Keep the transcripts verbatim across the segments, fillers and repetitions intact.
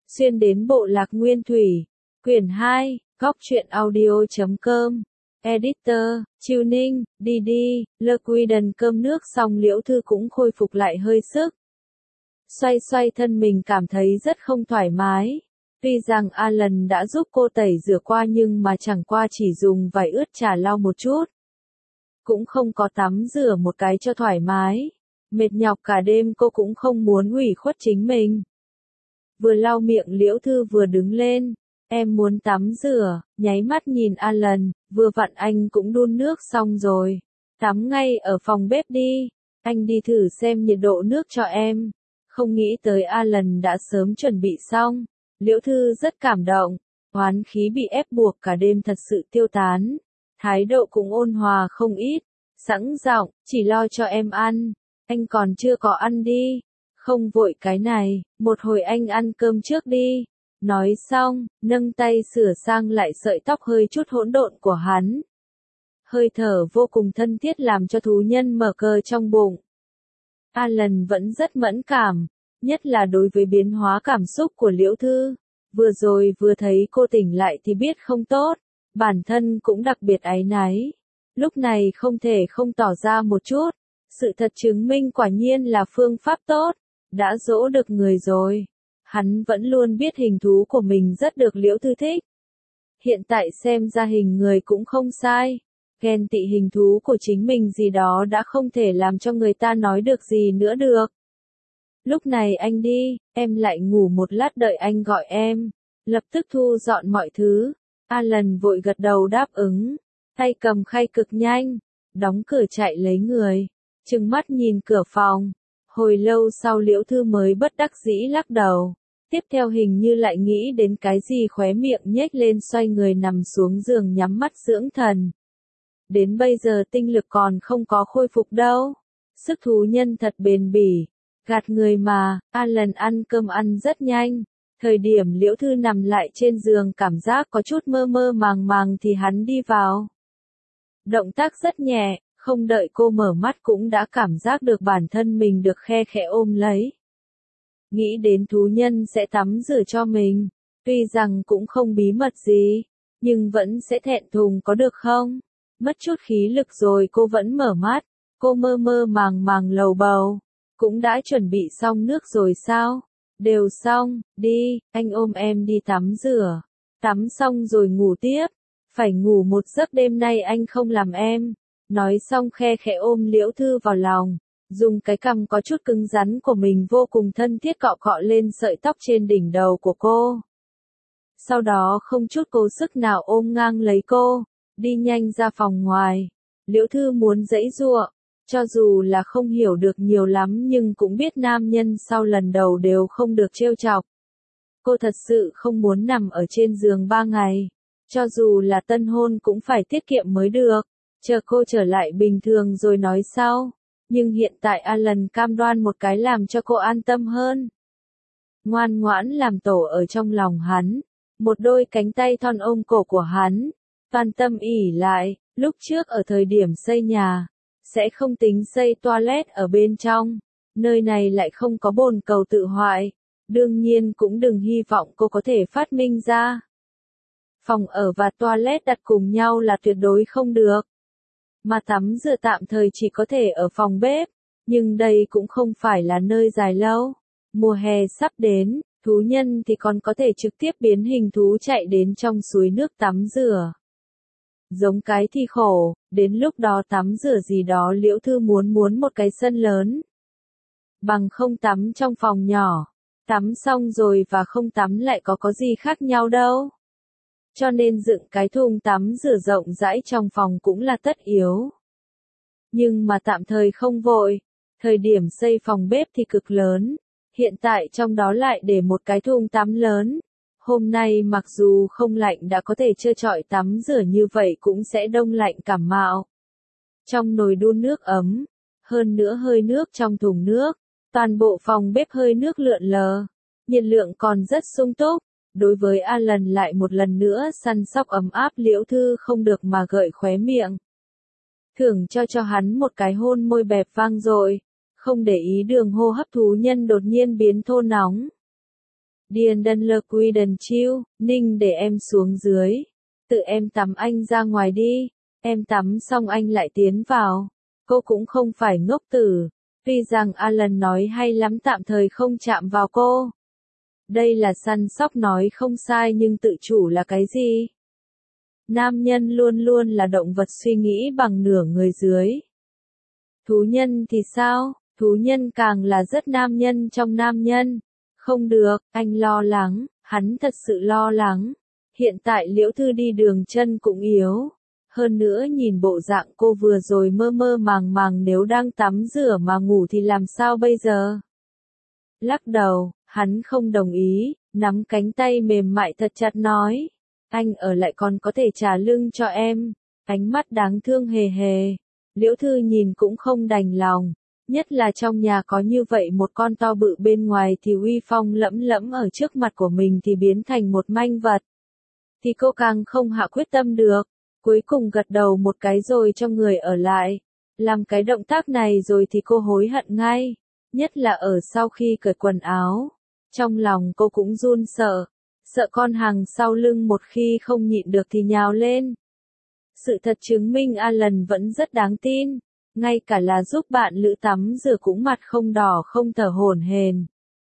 Xuyên đến bộ lạc nguyên thủy. Quyển hai, góc truyện audio chấm com. Editor, Chiêu Ninh, đi đi, lơ quy đần cơm nước xong Liễu Thư cũng khôi phục lại hơi sức. Xoay xoay thân mình cảm thấy rất không thoải mái. Tuy rằng Alan đã giúp cô tẩy rửa qua nhưng mà chẳng qua chỉ dùng vải ướt chà lau một chút. Cũng không có tắm rửa một cái cho thoải mái. Mệt nhọc cả đêm cô cũng không muốn ủy khuất chính mình. Vừa lau miệng Liễu Thư vừa đứng lên. Em muốn tắm rửa, nháy mắt nhìn Alan, vừa vặn anh cũng đun nước xong rồi. Tắm ngay ở phòng bếp đi, anh đi thử xem nhiệt độ nước cho em. Không nghĩ tới Alan đã sớm chuẩn bị xong. Liễu Thư rất cảm động, oán khí bị ép buộc cả đêm thật sự tiêu tán. Thái độ cũng ôn hòa không ít, sẵn giọng, chỉ lo cho em ăn, anh còn chưa có ăn đi. Không vội cái này, một hồi anh ăn cơm trước đi. Nói xong, nâng tay sửa sang lại sợi tóc hơi chút hỗn độn của hắn. Hơi thở vô cùng thân thiết làm cho thú nhân mở cờ trong bụng. Alan vẫn rất mẫn cảm, nhất là đối với biến hóa cảm xúc của Liễu Thư. Vừa rồi vừa thấy cô tỉnh lại thì biết không tốt, bản thân cũng đặc biệt áy náy. Lúc này không thể không tỏ ra một chút, sự thật chứng minh quả nhiên là phương pháp tốt, đã dỗ được người rồi. Hắn vẫn luôn biết hình thú của mình rất được Liễu Thư thích. Hiện tại xem ra hình người cũng không sai. Ghen tị hình thú của chính mình gì đó đã không thể làm cho người ta nói được gì nữa được. Lúc này anh đi, em lại ngủ một lát đợi anh gọi em. Lập tức thu dọn mọi thứ. Alan vội gật đầu đáp ứng. Tay cầm khay cực nhanh. Đóng cửa chạy lấy người. Trừng mắt nhìn cửa phòng. Hồi lâu sau Liễu Thư mới bất đắc dĩ lắc đầu. Tiếp theo hình như lại nghĩ đến cái gì khóe miệng nhếch lên xoay người nằm xuống giường nhắm mắt dưỡng thần. Đến bây giờ tinh lực còn không có khôi phục đâu. Sức thú nhân thật bền bỉ. Gạt người mà, Alan ăn cơm ăn rất nhanh. Thời điểm Liễu Thư nằm lại trên giường cảm giác có chút mơ mơ màng màng thì hắn đi vào. Động tác rất nhẹ, không đợi cô mở mắt cũng đã cảm giác được bản thân mình được khe khẽ ôm lấy. Nghĩ đến thú nhân sẽ tắm rửa cho mình, tuy rằng cũng không bí mật gì, nhưng vẫn sẽ thẹn thùng có được không? Mất chút khí lực rồi cô vẫn mở mắt, cô mơ mơ màng màng lầu bầu, cũng đã chuẩn bị xong nước rồi sao? Đều xong, đi, anh ôm em đi tắm rửa, tắm xong rồi ngủ tiếp, phải ngủ một giấc đêm nay anh không làm em. Nói xong khe khẽ ôm Liễu Thư vào lòng. Dùng cái cằm có chút cứng rắn của mình vô cùng thân thiết cọ cọ lên sợi tóc trên đỉnh đầu của cô. Sau đó không chút cố sức nào ôm ngang lấy cô, đi nhanh ra phòng ngoài. Liễu Thư muốn giãy giụa, cho dù là không hiểu được nhiều lắm nhưng cũng biết nam nhân sau lần đầu đều không được trêu chọc. Cô thật sự không muốn nằm ở trên giường ba ngày, cho dù là tân hôn cũng phải tiết kiệm mới được, chờ cô trở lại bình thường rồi nói sau. Nhưng hiện tại Alan cam đoan một cái làm cho cô an tâm hơn. Ngoan ngoãn làm tổ ở trong lòng hắn. Một đôi cánh tay thon ôm cổ của hắn. Toàn tâm ỉ lại, lúc trước ở thời điểm xây nhà. Sẽ không tính xây toilet ở bên trong. Nơi này lại không có bồn cầu tự hoại. Đương nhiên cũng đừng hy vọng cô có thể phát minh ra. Phòng ở và toilet đặt cùng nhau là tuyệt đối không được. Mà tắm rửa tạm thời chỉ có thể ở phòng bếp, nhưng đây cũng không phải là nơi dài lâu. Mùa hè sắp đến, thú nhân thì còn có thể trực tiếp biến hình thú chạy đến trong suối nước tắm rửa. Giống cái thì khổ, đến lúc đó tắm rửa gì đó Liễu Thư muốn muốn một cái sân lớn. Bằng không tắm trong phòng nhỏ, tắm xong rồi và không tắm lại có có gì khác nhau đâu. Cho nên dựng cái thùng tắm rửa rộng rãi trong phòng cũng là tất yếu. Nhưng mà tạm thời không vội, thời điểm xây phòng bếp thì cực lớn, hiện tại trong đó lại để một cái thùng tắm lớn. Hôm nay mặc dù không lạnh đã có thể trơ trọi tắm rửa như vậy cũng sẽ đông lạnh cảm mạo. Trong nồi đun nước ấm, hơn nữa hơi nước trong thùng nước, toàn bộ phòng bếp hơi nước lượn lờ, nhiệt lượng còn rất sung túc. Đối với Alan lại một lần nữa săn sóc ấm áp Liễu Thư không được mà gợi khóe miệng. Thưởng cho cho hắn một cái hôn môi bẹp vang dội, không để ý đường hô hấp thú nhân đột nhiên biến thô nóng. Điền đần lơ quy đần chiêu, Ninh để em xuống dưới. Tự em tắm anh ra ngoài đi. Em tắm xong anh lại tiến vào. Cô cũng không phải ngốc tử. Tuy rằng Alan nói hay lắm tạm thời không chạm vào cô. Đây là săn sóc nói không sai nhưng tự chủ là cái gì? Nam nhân luôn luôn là động vật suy nghĩ bằng nửa người dưới. Thú nhân thì sao? Thú nhân càng là rất nam nhân trong nam nhân. Không được, anh lo lắng, hắn thật sự lo lắng. Hiện tại Liễu Thư đi đường chân cũng yếu. Hơn nữa nhìn bộ dạng cô vừa rồi mơ mơ màng màng, nếu đang tắm rửa mà ngủ thì làm sao bây giờ? Lắc đầu, hắn không đồng ý, nắm cánh tay mềm mại thật chặt nói. Anh ở lại còn có thể trả lưng cho em. Ánh mắt đáng thương hề hề. Liễu Thư nhìn cũng không đành lòng. Nhất là trong nhà có như vậy một con to bự, bên ngoài thì uy phong lẫm lẫm, ở trước mặt của mình thì biến thành một manh vật. Thì cô càng không hạ quyết tâm được. Cuối cùng gật đầu một cái rồi cho người ở lại. Làm cái động tác này rồi thì cô hối hận ngay. Nhất là ở sau khi cởi quần áo. Trong lòng cô cũng run sợ. Sợ con hàng sau lưng một khi không nhịn được thì nhào lên. Sự thật chứng minh Alan vẫn rất đáng tin. Ngay cả là giúp bạn lữ tắm rửa cũng mặt không đỏ không thở hổn hển.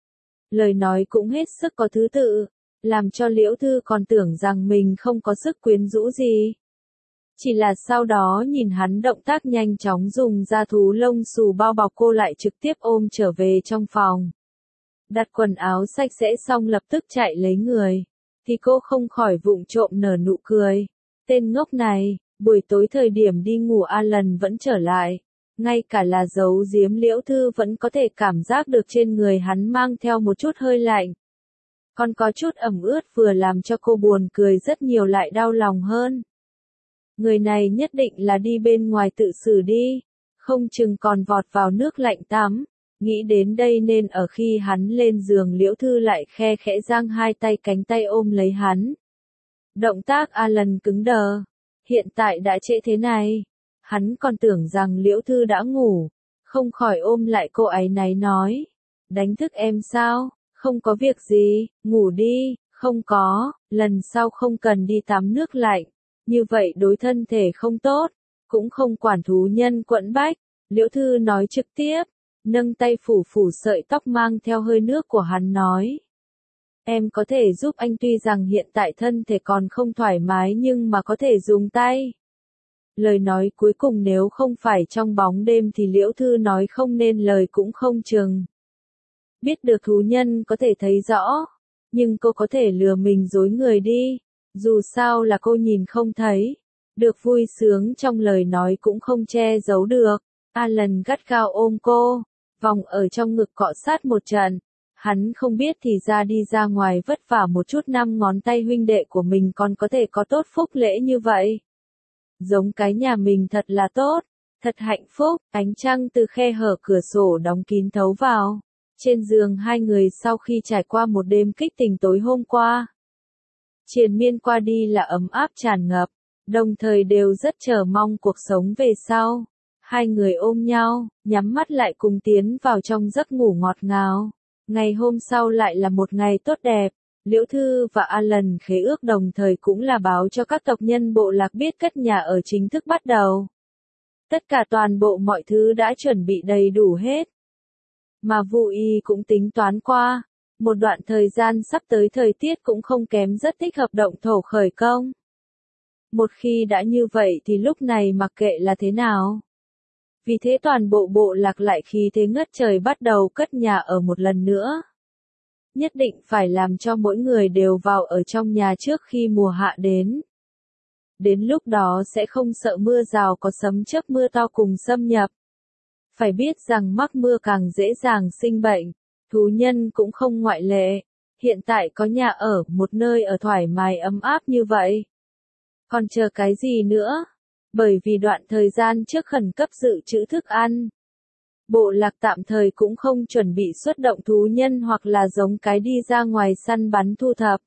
Lời nói cũng hết sức có thứ tự. Làm cho Liễu Thư còn tưởng rằng mình không có sức quyến rũ gì. Chỉ là sau đó nhìn hắn động tác nhanh chóng dùng da thú lông xù bao bọc cô, lại trực tiếp ôm trở về trong phòng. Đặt quần áo sạch sẽ xong lập tức chạy lấy người. Thì cô không khỏi vụng trộm nở nụ cười. Tên ngốc này, buổi tối thời điểm đi ngủ Alan vẫn trở lại. Ngay cả là giấu giếm Liễu Thư vẫn có thể cảm giác được trên người hắn mang theo một chút hơi lạnh. Còn có chút ẩm ướt, vừa làm cho cô buồn cười rất nhiều lại đau lòng hơn. Người này nhất định là đi bên ngoài tự xử đi. Không chừng còn vọt vào nước lạnh tắm. Nghĩ đến đây nên ở khi hắn lên giường Liễu Thư lại khe khẽ giang hai tay cánh tay ôm lấy hắn. Động tác Alan cứng đờ. Hiện tại đã trễ thế này. Hắn còn tưởng rằng Liễu Thư đã ngủ. Không khỏi ôm lại cô áy náy nói. Đánh thức em sao? Không có việc gì, ngủ đi. Không có, lần sau không cần đi tắm nước lạnh. Như vậy đối thân thể không tốt. Cũng không quản thú nhân quẫn bách. Liễu Thư nói trực tiếp. Nâng tay phủ phủ sợi tóc mang theo hơi nước của hắn nói. Em có thể giúp anh, tuy rằng hiện tại thân thể còn không thoải mái nhưng mà có thể dùng tay. Lời nói cuối cùng nếu không phải trong bóng đêm thì Liễu Thư nói không nên lời cũng không chừng. Biết được thú nhân có thể thấy rõ. Nhưng cô có thể lừa mình dối người đi. Dù sao là cô nhìn không thấy. Được vui sướng trong lời nói cũng không che giấu được. Alan gắt gao ôm cô. Vòng ở trong ngực cọ sát một trận. Hắn không biết thì ra đi ra ngoài vất vả một chút, năm ngón tay huynh đệ của mình còn có thể có tốt phúc lễ như vậy. Giống cái nhà mình thật là tốt, thật hạnh phúc. Ánh trăng từ khe hở cửa sổ đóng kín thấu vào. Trên giường hai người sau khi trải qua một đêm kích tình tối hôm qua. Triền miên qua đi là ấm áp tràn ngập, đồng thời đều rất chờ mong cuộc sống về sau. Hai người ôm nhau, nhắm mắt lại cùng tiến vào trong giấc ngủ ngọt ngào. Ngày hôm sau lại là một ngày tốt đẹp. Liễu Thư và Alan khế ước đồng thời cũng là báo cho các tộc nhân bộ lạc biết cất nhà ở chính thức bắt đầu. Tất cả toàn bộ mọi thứ đã chuẩn bị đầy đủ hết. Mà Vu Y cũng tính toán qua. Một đoạn thời gian sắp tới thời tiết cũng không kém, rất thích hợp động thổ khởi công. Một khi đã như vậy thì lúc này mặc kệ là thế nào. Vì thế toàn bộ bộ lạc lại khí thế ngất trời bắt đầu cất nhà ở một lần nữa. Nhất định phải làm cho mỗi người đều vào ở trong nhà trước khi mùa hạ đến. Đến lúc đó sẽ không sợ mưa rào có sấm chớp mưa to cùng xâm nhập. Phải biết rằng mắc mưa càng dễ dàng sinh bệnh, thú nhân cũng không ngoại lệ. Hiện tại có nhà ở, một nơi ở thoải mái ấm áp như vậy. Còn chờ cái gì nữa? Bởi vì đoạn thời gian trước khẩn cấp dự trữ thức ăn. Bộ lạc tạm thời cũng không chuẩn bị xuất động thú nhân hoặc là giống cái đi ra ngoài săn bắn thu thập.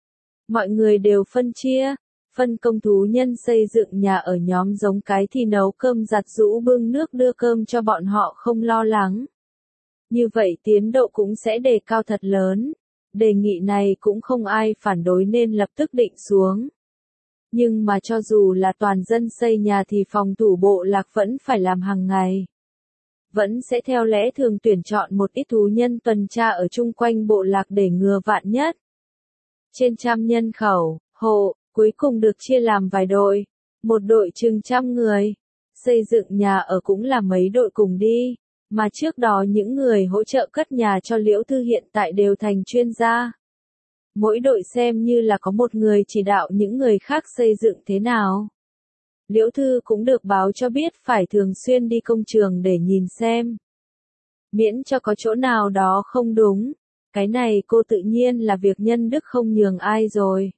Mọi người đều phân chia, phân công thú nhân xây dựng nhà ở, nhóm giống cái thì nấu cơm giặt giũ bưng nước đưa cơm cho bọn họ không lo lắng. Như vậy tiến độ cũng sẽ đề cao thật lớn. Đề nghị này cũng không ai phản đối nên lập tức định xuống. Nhưng mà cho dù là toàn dân xây nhà thì phòng thủ bộ lạc vẫn phải làm hàng ngày. Vẫn sẽ theo lẽ thường tuyển chọn một ít thú nhân tuần tra ở chung quanh bộ lạc để ngừa vạn nhất. Trên trăm nhân khẩu, hộ, cuối cùng được chia làm vài đội, một đội chừng trăm người. Xây dựng nhà ở cũng là mấy đội cùng đi, mà trước đó những người hỗ trợ cất nhà cho Liễu Thư hiện tại đều thành chuyên gia. Mỗi đội xem như là có một người chỉ đạo những người khác xây dựng thế nào. Liễu Thư cũng được báo cho biết phải thường xuyên đi công trường để nhìn xem. Miễn cho có chỗ nào đó không đúng, cái này cô tự nhiên là việc nhân đức không nhường ai rồi.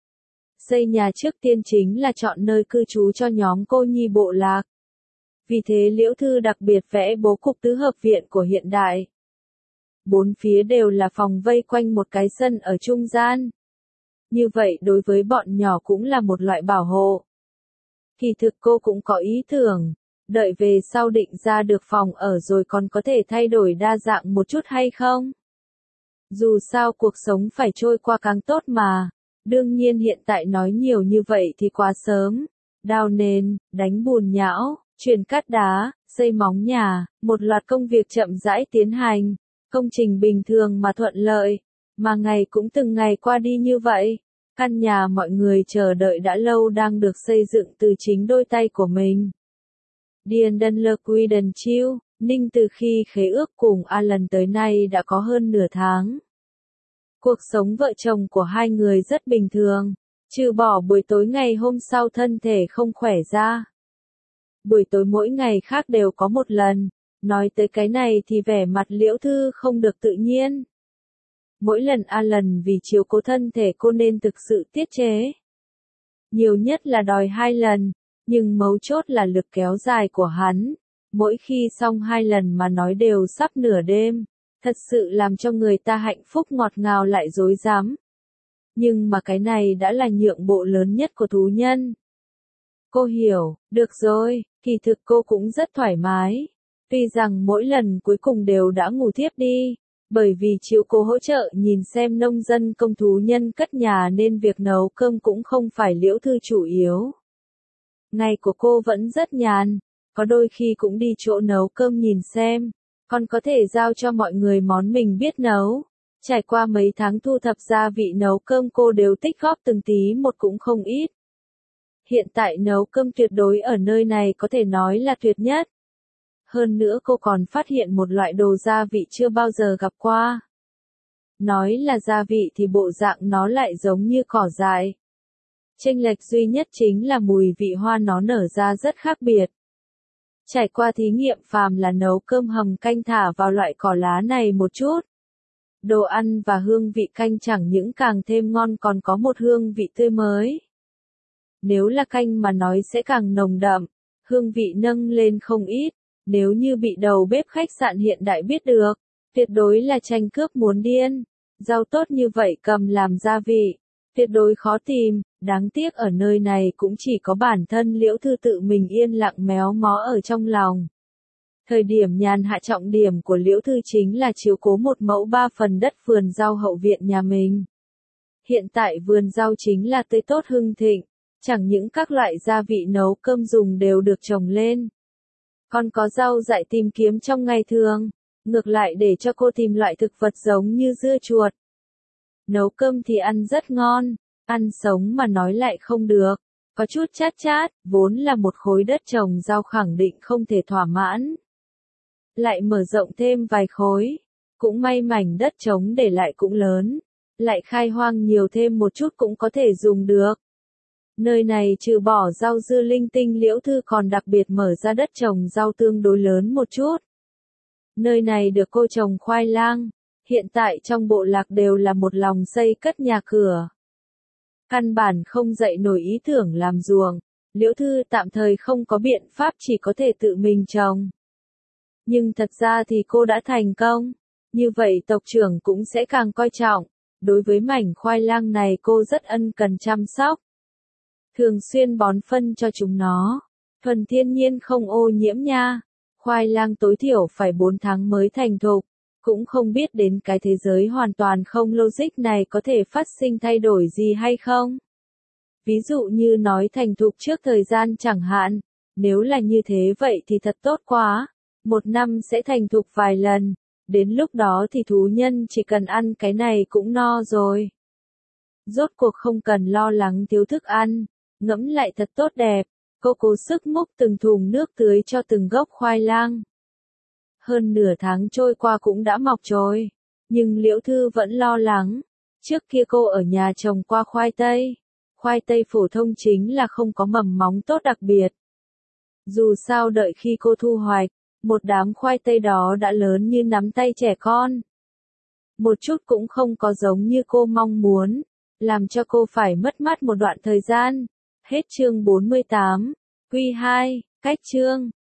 Xây nhà trước tiên chính là chọn nơi cư trú cho nhóm cô nhi bộ lạc. Vì thế Liễu Thư đặc biệt vẽ bố cục tứ hợp viện của hiện đại. Bốn phía đều là phòng vây quanh một cái sân ở trung gian. Như vậy đối với bọn nhỏ cũng là một loại bảo hộ. Kỳ thực cô cũng có ý tưởng, đợi về sau định ra được phòng ở rồi còn có thể thay đổi đa dạng một chút hay không? Dù sao cuộc sống phải trôi qua càng tốt mà, đương nhiên hiện tại nói nhiều như vậy thì quá sớm. Đào nền, đánh bùn nhão, chuyển cát đá, xây móng nhà, một loạt công việc chậm rãi tiến hành, công trình bình thường mà thuận lợi, mà ngày cũng từng ngày qua đi như vậy. Căn nhà mọi người chờ đợi đã lâu đang được xây dựng từ chính đôi tay của mình. Điền Đân Lơ Quy Đần Chiêu, Ninh từ khi khế ước cùng Alan tới nay đã có hơn nửa tháng. Cuộc sống vợ chồng của hai người rất bình thường, trừ bỏ buổi tối ngày hôm sau thân thể không khỏe ra. Buổi tối mỗi ngày khác đều có một lần, nói tới cái này thì vẻ mặt Liễu Thư không được tự nhiên. Mỗi lần Alan vì chiếu cố thân thể cô nên thực sự tiết chế. Nhiều nhất là đòi hai lần, nhưng mấu chốt là lực kéo dài của hắn. Mỗi khi xong hai lần mà nói đều sắp nửa đêm, thật sự làm cho người ta hạnh phúc ngọt ngào lại dối dám. Nhưng mà cái này đã là nhượng bộ lớn nhất của thú nhân. Cô hiểu, được rồi, kỳ thực cô cũng rất thoải mái. Tuy rằng mỗi lần cuối cùng đều đã ngủ thiếp đi. Bởi vì chịu cố hỗ trợ nhìn xem nông dân công thú nhân cất nhà nên việc nấu cơm cũng không phải Liễu Thư chủ yếu. Ngày của cô vẫn rất nhàn, có đôi khi cũng đi chỗ nấu cơm nhìn xem, còn có thể giao cho mọi người món mình biết nấu. Trải qua mấy tháng thu thập gia vị nấu cơm cô đều tích góp từng tí một cũng không ít. Hiện tại nấu cơm tuyệt đối ở nơi này có thể nói là tuyệt nhất. Hơn nữa cô còn phát hiện một loại đồ gia vị chưa bao giờ gặp qua. Nói là gia vị thì bộ dạng nó lại giống như cỏ dại. Chênh lệch duy nhất chính là mùi vị hoa nó nở ra rất khác biệt. Trải qua thí nghiệm phàm là nấu cơm hầm canh thả vào loại cỏ lá này một chút. Đồ ăn và hương vị canh chẳng những càng thêm ngon còn có một hương vị tươi mới. Nếu là canh mà nói sẽ càng nồng đậm, hương vị nâng lên không ít. Nếu như bị đầu bếp khách sạn hiện đại biết được, tuyệt đối là tranh cướp muốn điên. Rau tốt như vậy cầm làm gia vị, tuyệt đối khó tìm, đáng tiếc ở nơi này cũng chỉ có bản thân Liễu Thư tự mình yên lặng méo mó ở trong lòng. Thời điểm nhàn hạ trọng điểm của Liễu Thư chính là chiếu cố một mẫu ba phần đất vườn rau hậu viện nhà mình. Hiện tại vườn rau chính là tươi tốt hưng thịnh, chẳng những các loại gia vị nấu cơm dùng đều được trồng lên. Còn có rau dại tìm kiếm trong ngày thường, ngược lại để cho cô tìm loại thực vật giống như dưa chuột. Nấu cơm thì ăn rất ngon, ăn sống mà nói lại không được, có chút chát chát, vốn là một khối đất trồng rau khẳng định không thể thỏa mãn. Lại mở rộng thêm vài khối, cũng may mảnh đất trống để lại cũng lớn, lại khai hoang nhiều thêm một chút cũng có thể dùng được. Nơi này trừ bỏ rau dưa linh tinh Liễu Thư còn đặc biệt mở ra đất trồng rau tương đối lớn một chút. Nơi này được cô trồng khoai lang, hiện tại trong bộ lạc đều là một lòng xây cất nhà cửa. Căn bản không dậy nổi ý tưởng làm ruộng, Liễu Thư tạm thời không có biện pháp chỉ có thể tự mình trồng. Nhưng thật ra thì cô đã thành công, như vậy tộc trưởng cũng sẽ càng coi trọng, đối với mảnh khoai lang này cô rất ân cần chăm sóc. Thường xuyên bón phân cho chúng nó, thuần thiên nhiên không ô nhiễm nha. Khoai lang tối thiểu phải bốn tháng mới thành thục, cũng không biết đến cái thế giới hoàn toàn không logic này có thể phát sinh thay đổi gì hay không. Ví dụ như nói thành thục trước thời gian chẳng hạn, nếu là như thế vậy thì thật tốt quá, một năm sẽ thành thục vài lần, đến lúc đó thì thú nhân chỉ cần ăn cái này cũng no rồi. Rốt cuộc không cần lo lắng thiếu thức ăn, ngẫm lại thật tốt đẹp, cô cố sức múc từng thùng nước tưới cho từng gốc khoai lang. Hơn nửa tháng trôi qua cũng đã mọc rồi, nhưng Liễu Thư vẫn lo lắng, trước kia cô ở nhà trồng qua khoai tây. Khoai tây phổ thông chính là không có mầm móng tốt đặc biệt. Dù sao đợi khi cô thu hoạch, một đám khoai tây đó đã lớn như nắm tay trẻ con. Một chút cũng không có giống như cô mong muốn, làm cho cô phải mất mát một đoạn thời gian. Hết chương bốn mươi tám, Quy hai, cách chương.